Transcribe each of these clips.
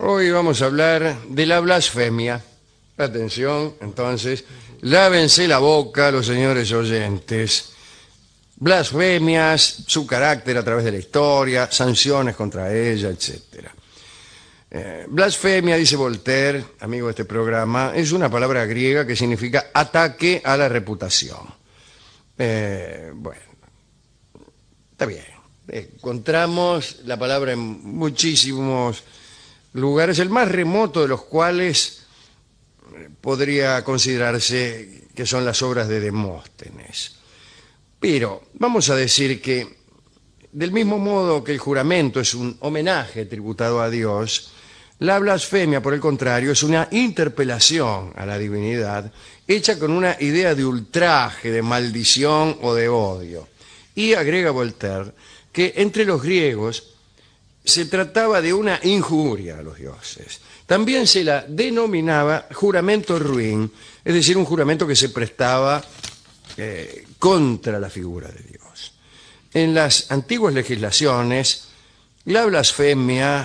Hoy vamos a hablar de la blasfemia. Atención, entonces, lávense la boca los señores oyentes. Blasfemias, su carácter a través de la historia, sanciones contra ella, etcétera. Blasfemia, dice Voltaire, amigo de este programa, es una palabra griega que significa ataque a la reputación. Bueno, está bien. Encontramos la palabra en muchísimos lugares, el más remoto de los cuales podría considerarse que son las obras de Demóstenes. Pero vamos a decir que, del mismo modo que el juramento es un homenaje tributado a Dios, la blasfemia, por el contrario, es una interpelación a la divinidad hecha con una idea de ultraje, de maldición o de odio. Y agrega Voltaire que entre los griegos se trataba de una injuria a los dioses. También se la denominaba juramento ruin, es decir, un juramento que se prestaba contra la figura de Dios. En las antiguas legislaciones, la blasfemia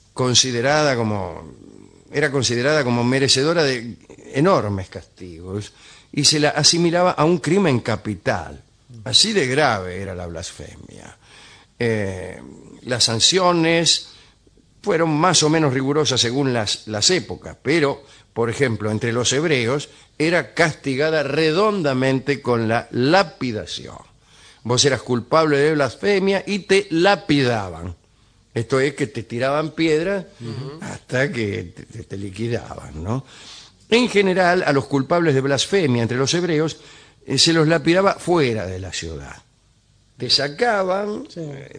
era considerada como merecedora de enormes castigos y se la asimilaba a un crimen capital. Así de grave era la blasfemia. Las sanciones fueron más o menos rigurosas según las épocas, pero, por ejemplo, entre los hebreos era castigada redondamente con la lapidación. Vos eras culpable de blasfemia y te lapidaban. Esto es que te tiraban piedras hasta que te liquidaban, ¿no? En general, a los culpables de blasfemia entre los hebreos se los lapidaba fuera de la ciudad. Te sacaban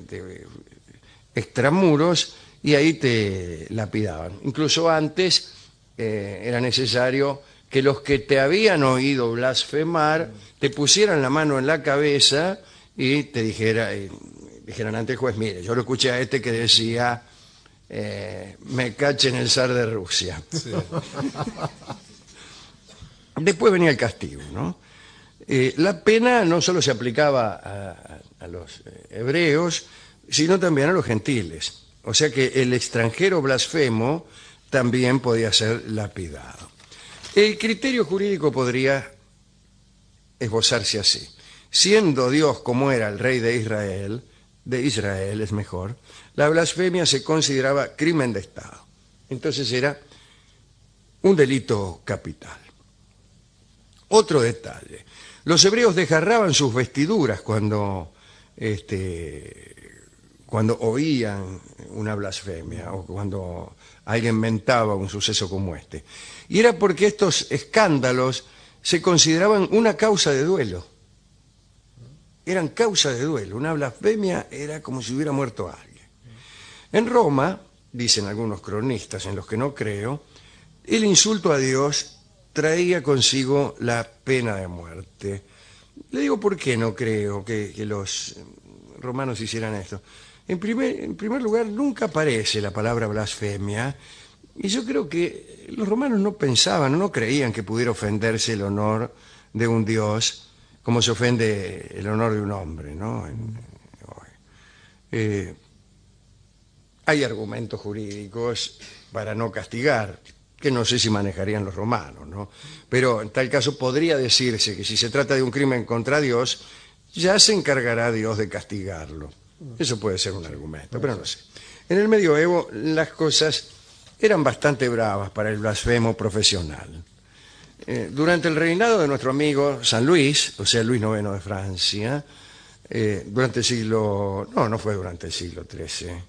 extramuros y ahí te lapidaban. Incluso antes era necesario que los que te habían oído blasfemar te pusieran la mano en la cabeza y te dijeran ante el juez: mire, yo lo escuché a este que decía me cachen el zar de Rusia. Sí. Después venía el castigo, ¿no? La pena no solo se aplicaba a los hebreos, sino también a los gentiles. O sea que el extranjero blasfemo también podía ser lapidado. El criterio jurídico podría esbozarse así. Siendo Dios como era el rey de Israel es mejor, la blasfemia se consideraba crimen de Estado. Entonces era un delito capital. Otro detalle: los hebreos desgarraban sus vestiduras cuando oían una blasfemia o cuando alguien mentaba un suceso como este. Y era porque estos escándalos se consideraban una causa de duelo. Eran causa de duelo. Una blasfemia era como si hubiera muerto alguien. En Roma, dicen algunos cronistas en los que no creo, el insulto a Dios traía consigo la pena de muerte. Le digo por qué no creo que los romanos hicieran esto. En primer lugar, nunca aparece la palabra blasfemia, y yo creo que los romanos no pensaban, no creían que pudiera ofenderse el honor de un dios como se ofende el honor de un hombre, ¿no? Hay argumentos jurídicos para no castigar, que no sé si manejarían los romanos, ¿no? Pero en tal caso podría decirse que si se trata de un crimen contra Dios, ya se encargará Dios de castigarlo. Eso puede ser un argumento, pero no sé. En el medioevo las cosas eran bastante bravas para el blasfemo profesional. Durante el reinado de nuestro amigo San Luis, o sea, Luis IX de Francia, durante el siglo... No fue durante el siglo XIII.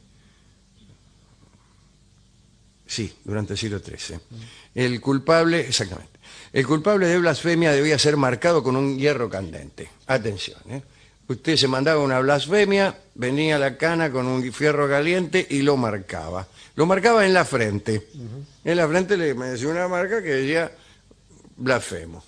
Sí, durante el siglo XIII. El culpable de blasfemia debía ser marcado con un hierro candente. Atención, Usted se mandaba una blasfemia, venía a la cana con un fierro caliente y lo marcaba. Lo marcaba en la frente. En la frente me decía una marca que decía blasfemo.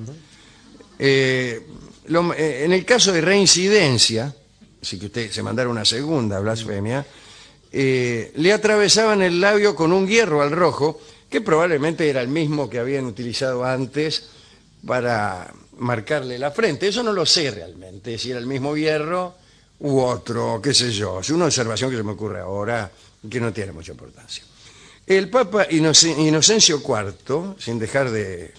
En el caso de reincidencia, si que usted se mandara una segunda blasfemia, le atravesaban el labio con un hierro al rojo, que probablemente era el mismo que habían utilizado antes para marcarle la frente. Eso no lo sé realmente, si era el mismo hierro u otro, qué sé yo. Es una observación que se me ocurre ahora que no tiene mucha importancia. El Papa Inocencio IV, sin dejar de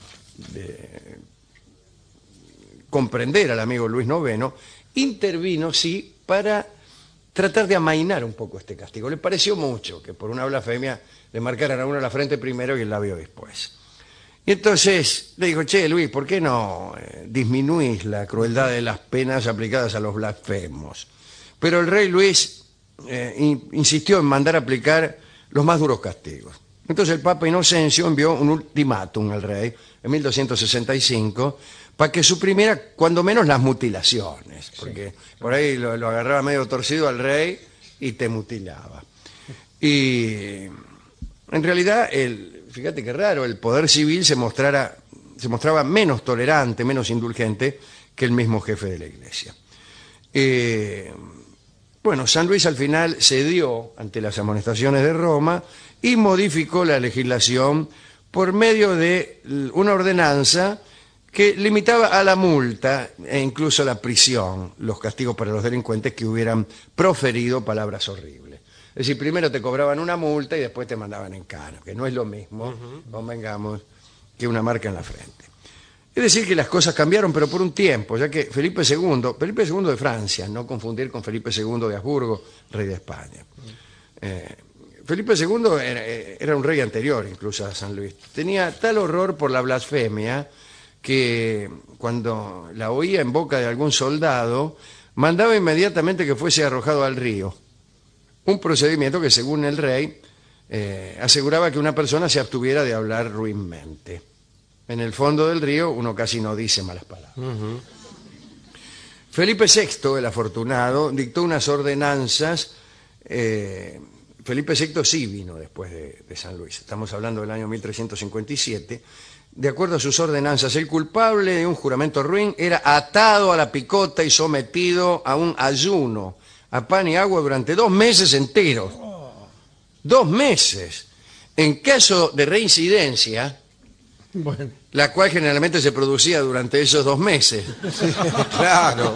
comprender al amigo Luis IX, intervino, sí, para tratar de amainar un poco este castigo. Le pareció mucho que por una blasfemia le marcaran a uno la frente primero y el labio después. Y entonces le dijo, che, Luis, ¿por qué no disminuís la crueldad de las penas aplicadas a los blasfemos? Pero el rey Luis insistió en mandar aplicar los más duros castigos. Entonces el Papa Inocencio envió un ultimátum al rey en 1265 para que suprimiera cuando menos las mutilaciones, porque por ahí lo agarraba medio torcido al rey y te mutilaba. Y en realidad, fíjate qué raro, el poder civil se mostraba menos tolerante, menos indulgente que el mismo jefe de la Iglesia. Bueno, San Luis al final cedió ante las amonestaciones de Roma y modificó la legislación por medio de una ordenanza que limitaba a la multa e incluso a la prisión los castigos para los delincuentes que hubieran proferido palabras horribles. Es decir, primero te cobraban una multa y después te mandaban en cana, que no es lo mismo, convengamos, que una marca en la frente. Es decir, que las cosas cambiaron, pero por un tiempo, ya que Felipe II de Francia, no confundir con Felipe II de Habsburgo, rey de España. Felipe II era un rey anterior incluso a San Luis. Tenía tal horror por la blasfemia que cuando la oía en boca de algún soldado, mandaba inmediatamente que fuese arrojado al río. Un procedimiento que, según el rey, aseguraba que una persona se abstuviera de hablar ruinmente. En el fondo del río uno casi no dice malas palabras. Felipe VI, el afortunado, dictó unas ordenanzas. Felipe VI sí vino después de San Luis. Estamos hablando del año 1357. De acuerdo a sus ordenanzas, el culpable de un juramento ruin era atado a la picota y sometido a un ayuno, a pan y agua durante 2 meses enteros. 2 meses. En caso de reincidencia, bueno, la cual generalmente se producía durante esos 2 meses. Sí, claro.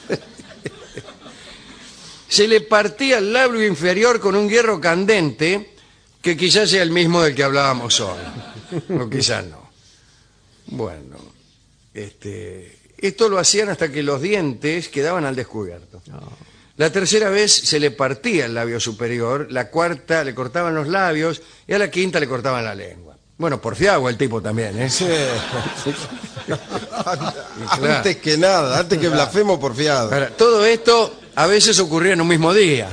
Se le partía el labio inferior con un hierro candente, que quizás sea el mismo del que hablábamos hoy. O quizás no. Bueno, esto lo hacían hasta que los dientes quedaban al descubierto. La tercera vez se le partía el labio superior, la cuarta le cortaban los labios y a la quinta le cortaban la lengua. Bueno, porfiaba el tipo también, ¿eh? Sí. Claro. Antes que nada, antes que blasfemo, porfiado. Ahora, todo esto a veces ocurría en un mismo día.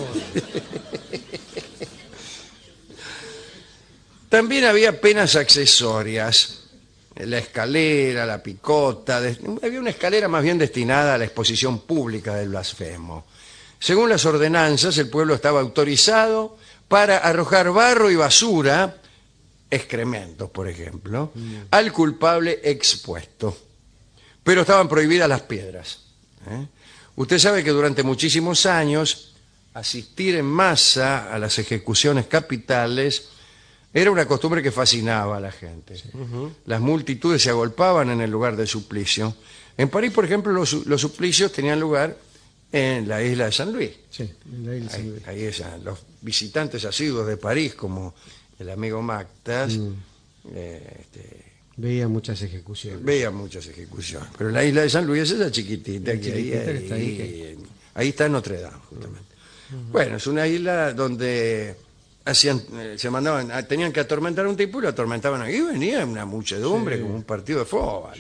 También había penas accesorias. La escalera, la picota. Había una escalera más bien destinada a la exposición pública del blasfemo. Según las ordenanzas, el pueblo estaba autorizado para arrojar barro y basura, excrementos, por ejemplo, al culpable expuesto. Pero estaban prohibidas las piedras. Usted sabe que durante muchísimos años asistir en masa a las ejecuciones capitales era una costumbre que fascinaba a la gente. Sí. Las multitudes se agolpaban en el lugar del suplicio. En París, por ejemplo, los suplicios tenían lugar en la isla de San Luis. Sí, en la isla de San Luis. Ahí los visitantes asiduos de París, como el amigo Mactas, veía muchas ejecuciones. Pero en la isla de San Luis es esa chiquitita. Ahí está Notre Dame, justamente. Bueno, es una isla donde tenían que atormentar a un tipo y lo atormentaban aquí. Venía una muchedumbre, como un partido de fútbol.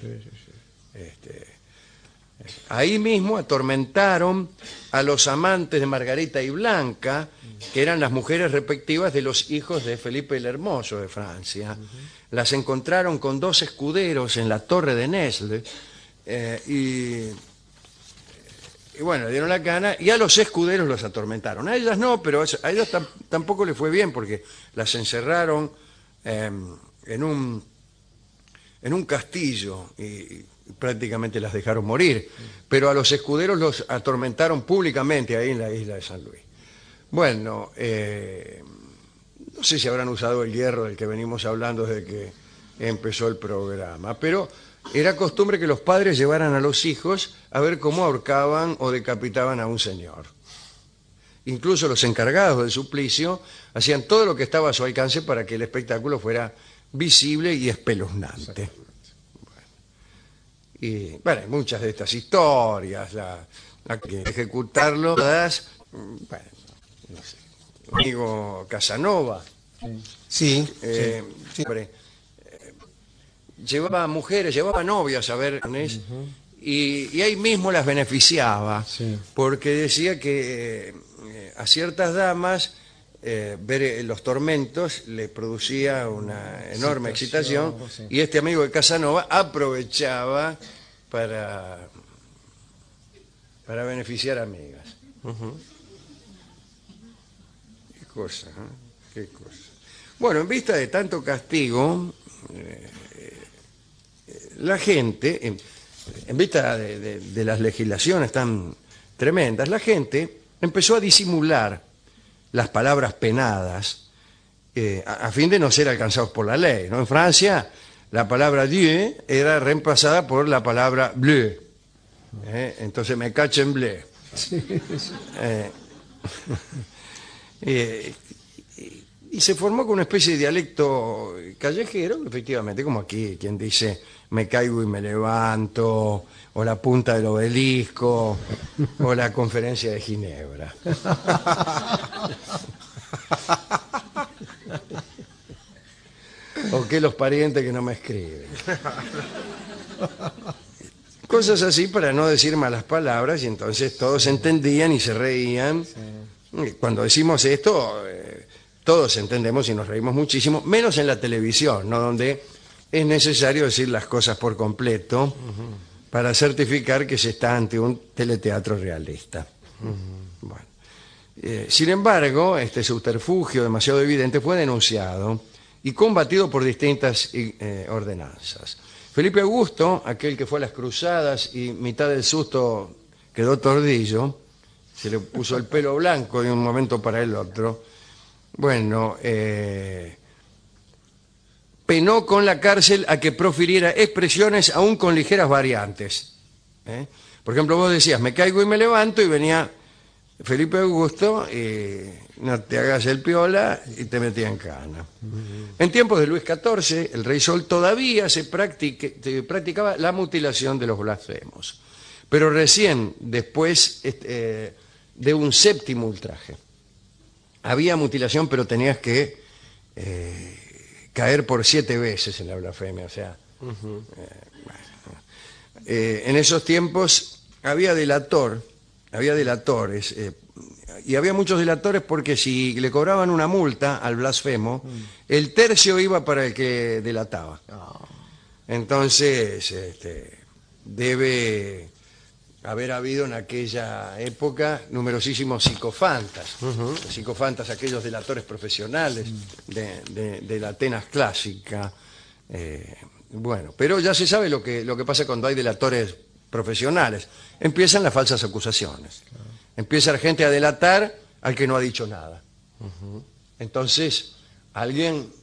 Ahí mismo atormentaron a los amantes de Margarita y Blanca, que eran las mujeres respectivas de los hijos de Felipe el Hermoso de Francia. Las encontraron con 2 escuderos en la torre de Nesle y bueno, le dieron la cana y a los escuderos los atormentaron. A ellas no, pero a ellas tampoco les fue bien porque las encerraron en un castillo y prácticamente las dejaron morir. Pero a los escuderos los atormentaron públicamente ahí en la isla de San Luis. Bueno, no sé si habrán usado el hierro del que venimos hablando desde que empezó el programa, pero era costumbre que los padres llevaran a los hijos a ver cómo ahorcaban o decapitaban a un señor. incluso los encargados del suplicio hacían todo lo que estaba a su alcance para que el espectáculo fuera visible y espeluznante. Y bueno, muchas de estas historias, la que ejecutarlo, todas, bueno, no sé, amigo Casanova, Sí, hombre, llevaba mujeres, llevaba novias a ver, y ahí mismo las beneficiaba, Sí. porque decía que a ciertas damas ver los tormentos le producía una enorme excitación, sí. y este amigo de Casanova aprovechaba para beneficiar amigas. Qué cosa, ¿eh? Qué cosa. Bueno, en vista de tanto castigo, la gente, en vista de las legislaciones tan tremendas, la gente empezó a disimular las palabras penadas a fin de no ser alcanzados por la ley, ¿no? En Francia, la palabra Dieu era reemplazada por la palabra bleu. Entonces me cacho en bleu. Y se formó con una especie de dialecto callejero, efectivamente, como aquí, quien dice me caigo y me levanto, o la punta del obelisco, o la conferencia de Ginebra. O que los parientes que no me escriben. Cosas así para no decir malas palabras, y entonces todos entendían y se reían. Sí. Cuando decimos esto, todos entendemos y nos reímos muchísimo, menos en la televisión, ¿no? Donde es necesario decir las cosas por completo para certificar que se está ante un teleteatro realista. Bueno. Sin embargo, este subterfugio demasiado evidente fue denunciado y combatido por distintas ordenanzas. Felipe Augusto, aquel que fue a las cruzadas y mitad del susto quedó tordillo, se le puso el pelo blanco de un momento para el otro, bueno, penó con la cárcel a que profiriera expresiones aún con ligeras variantes. Por ejemplo, vos decías, me caigo y me levanto, y venía Felipe Augusto y no te hagas el piola y te metía en cana. En tiempos de Luis XIV, el rey Sol, todavía se practicaba la mutilación de los blasfemos, pero recién después de un séptimo ultraje. Había mutilación, pero tenías que caer por 7 veces en la blasfemia, o sea... en esos tiempos había delatores, y había muchos delatores porque si le cobraban una multa al blasfemo, el tercio iba para el que delataba. Entonces, debe haber habido en aquella época numerosísimos psicofantas, psicofantas, aquellos delatores profesionales de la Atenas clásica. Bueno, pero ya se sabe lo que pasa cuando hay delatores profesionales. Empiezan las falsas acusaciones. Empieza la gente a delatar al que no ha dicho nada. Entonces, alguien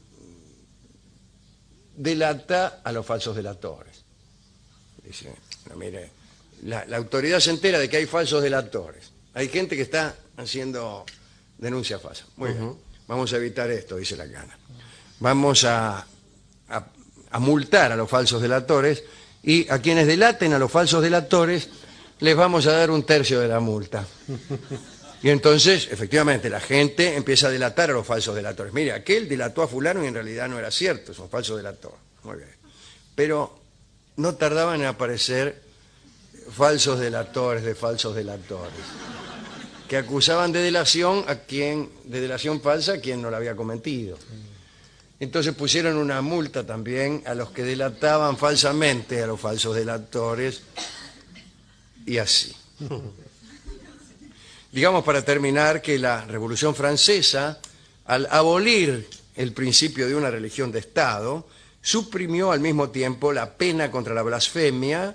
delata a los falsos delatores. Dice, no, mire, la autoridad se entera de que hay falsos delatores. Hay gente que está haciendo denuncias falsas. Muy bien, vamos a evitar esto, dice la Cana. Vamos a multar a los falsos delatores, y a quienes delaten a los falsos delatores les vamos a dar un tercio de la multa. Y entonces, efectivamente, la gente empieza a delatar a los falsos delatores. Mire, aquel delató a fulano y en realidad no era cierto, es un falso delator. Muy bien. Pero no tardaban en aparecer falsos delatores de falsos delatores, que acusaban de delación falsa a quien no la había cometido. Entonces pusieron una multa también a los que delataban falsamente a los falsos delatores, y así. Digamos, para terminar, que la Revolución Francesa, al abolir el principio de una religión de Estado, suprimió al mismo tiempo la pena contra la blasfemia,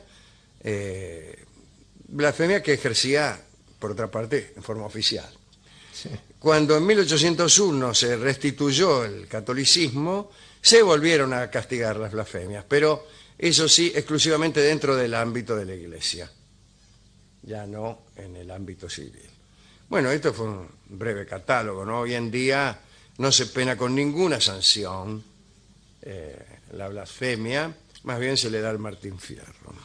blasfemia que ejercía, por otra parte, en forma oficial. Sí. Cuando en 1801 se restituyó el catolicismo, se volvieron a castigar las blasfemias, pero eso sí, exclusivamente dentro del ámbito de la Iglesia, ya no en el ámbito civil. Bueno, esto fue un breve catálogo, ¿no? Hoy en día no se pena con ninguna sanción la blasfemia, más bien se le da el Martín Fierro.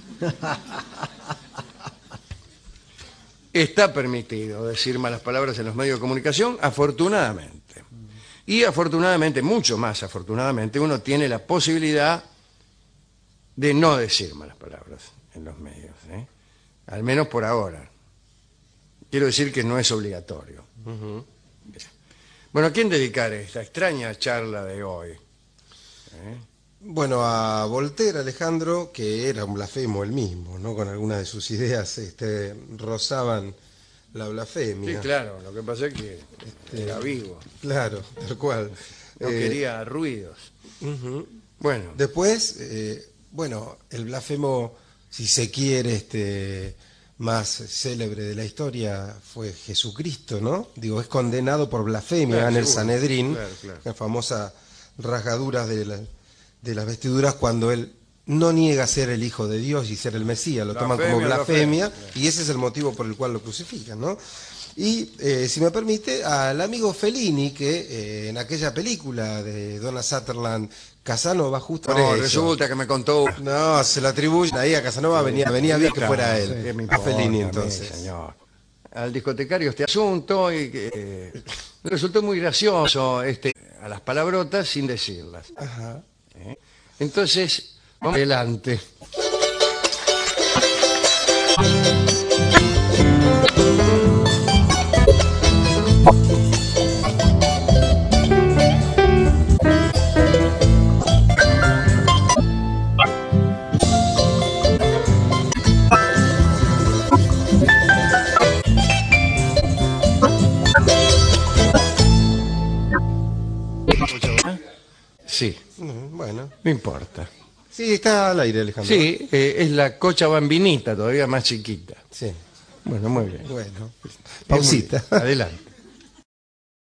Está permitido decir malas palabras en los medios de comunicación, afortunadamente. Y afortunadamente, mucho más afortunadamente, uno tiene la posibilidad de no decir malas palabras en los medios, ¿eh? Al menos por ahora. Quiero decir que no es obligatorio. Bueno, ¿a quién dedicar esta extraña charla de hoy? Bueno, a Voltaire, Alejandro, que era un blasfemo él mismo, ¿no? Con algunas de sus ideas rozaban la blasfemia. Sí, claro, lo que pasa es que era vivo. Claro, tal cual. No quería ruidos. Bueno. Después, bueno, el blasfemo, si se quiere, más célebre de la historia fue Jesucristo, ¿no? Digo, es condenado por blasfemia, claro, en el seguro. Sanedrín, Claro. la famosa rasgaduras de las vestiduras cuando él no niega ser el Hijo de Dios y ser el Mesías, lo toman como blasfemia, y ese es el motivo por el cual lo crucifican, ¿no? Y, si me permite, al amigo Fellini, que en aquella película de Donald Sutherland, Casanova, justo por No, eso. resulta que me contó... No, se lo atribuyen ahí a Casanova, venía bien que fuera él, ¿Qué me a importa Fellini a mí, entonces. señor? Al discotecario este asunto y que me resultó muy gracioso a las palabrotas sin decirlas. Ajá. Entonces, vamos adelante. Sí, Bueno. no importa. Sí, está al aire, Alejandro. Sí, es la cocha bambinita, todavía más chiquita. Sí. Bueno, muy bien. Bueno. Pausita. Adelante.